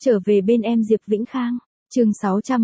Trở về bên em Diệp Vĩnh Khang, chương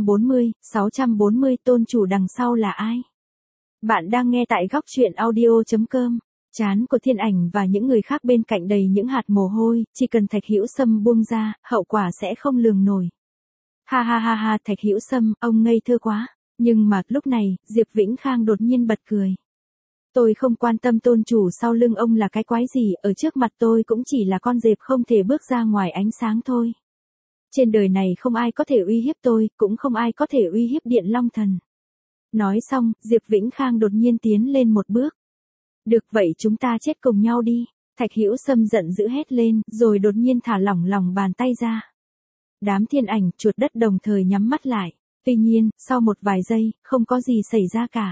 640 tôn chủ đằng sau là ai? Bạn đang nghe tại góc truyện audio.com. Trán của Thiên Ảnh và những người khác bên cạnh đầy những hạt mồ hôi, chỉ cần Thạch Hữu Sâm buông ra, hậu quả sẽ không lường nổi. Ha ha ha ha, Thạch Hữu Sâm, ông ngây thơ quá. Nhưng mà, lúc này, Diệp Vĩnh Khang đột nhiên bật cười. Tôi không quan tâm tôn chủ sau lưng ông là cái quái gì, ở trước mặt tôi cũng chỉ là con dẹp không thể bước ra ngoài ánh sáng thôi. Trên đời này không ai có thể uy hiếp tôi, cũng không ai có thể uy hiếp Điện Long Thần. Nói xong, Diệp Vĩnh Khang đột nhiên tiến lên một bước. Được vậy chúng ta chết cùng nhau đi. Thạch Hữu Sâm giận dữ hét lên, rồi đột nhiên thả lỏng lòng bàn tay ra. Đám Thiên Ảnh, chuột đất đồng thời nhắm mắt lại. Tuy nhiên, sau một vài giây, không có gì xảy ra cả.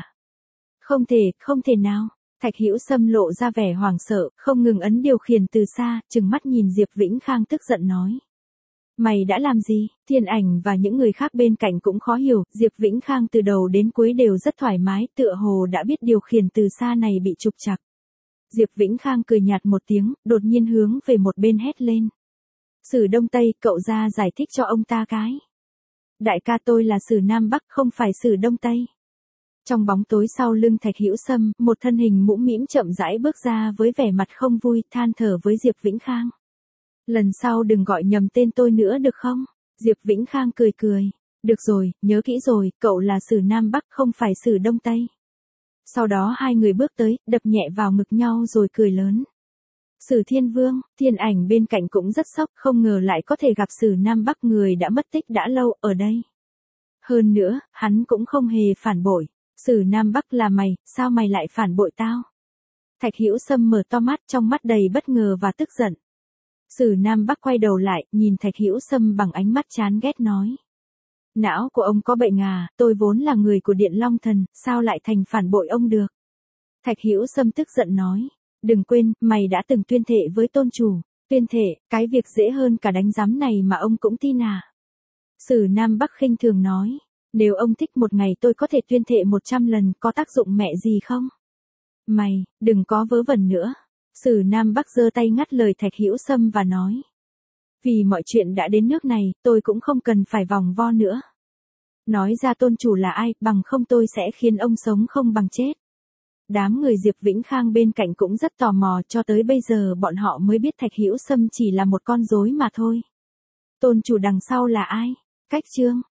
Không thể nào. Thạch Hữu Sâm lộ ra vẻ hoảng sợ, không ngừng ấn điều khiển từ xa, trừng mắt nhìn Diệp Vĩnh Khang tức giận nói. Mày đã làm gì? Thiên Ảnh và những người khác bên cạnh cũng khó hiểu, Diệp Vĩnh Khang từ đầu đến cuối đều rất thoải mái, tựa hồ đã biết điều khiển từ xa này bị trục trặc. Diệp Vĩnh Khang cười nhạt một tiếng, đột nhiên hướng về một bên hét lên. Sử Đông Tây, cậu ra giải thích cho ông ta cái. Đại ca tôi là Sử Nam Bắc, không phải Sử Đông Tây. Trong bóng tối sau lưng Thạch Hữu Sâm, một thân hình mũm mĩm chậm rãi bước ra với vẻ mặt không vui, than thở với Diệp Vĩnh Khang. Lần sau đừng gọi nhầm tên tôi nữa được không? Diệp Vĩnh Khang cười cười. Được rồi, nhớ kỹ rồi, cậu là Sử Nam Bắc không phải Sử Đông Tây. Sau đó hai người bước tới, đập nhẹ vào ngực nhau rồi cười lớn. Sử Thiên Vương, Thiên Ảnh bên cạnh cũng rất sốc, không ngờ lại có thể gặp Sử Nam Bắc, người đã mất tích đã lâu ở đây. Hơn nữa, hắn cũng không hề phản bội. Sử Nam Bắc là mày, sao mày lại phản bội tao? Thạch Hữu Sâm mở to mắt, trong mắt đầy bất ngờ và tức giận. Sử Nam Bắc quay đầu lại, nhìn Thạch Hữu Sâm bằng ánh mắt chán ghét nói. Não của ông có bệnh à, tôi vốn là người của Điện Long Thần, sao lại thành phản bội ông được? Thạch Hữu Sâm tức giận nói. Đừng quên, mày đã từng tuyên thệ với tôn chủ. Tuyên thệ, cái việc dễ hơn cả đánh giám này mà ông cũng tin à? Sử Nam Bắc khinh thường nói. Nếu ông thích một ngày tôi có thể tuyên thệ 100 lần, có tác dụng mẹ gì không? Mày, đừng có vớ vẩn nữa. Sử Nam Bắc giơ tay ngắt lời Thạch Hữu Sâm và nói. Vì mọi chuyện đã đến nước này, tôi cũng không cần phải vòng vo nữa. Nói ra tôn chủ là ai, bằng không tôi sẽ khiến ông sống không bằng chết. Đám người Diệp Vĩnh Khang bên cạnh cũng rất tò mò, cho tới bây giờ bọn họ mới biết Thạch Hữu Sâm chỉ là một con rối mà thôi. Tôn chủ đằng sau là ai? Cách chương.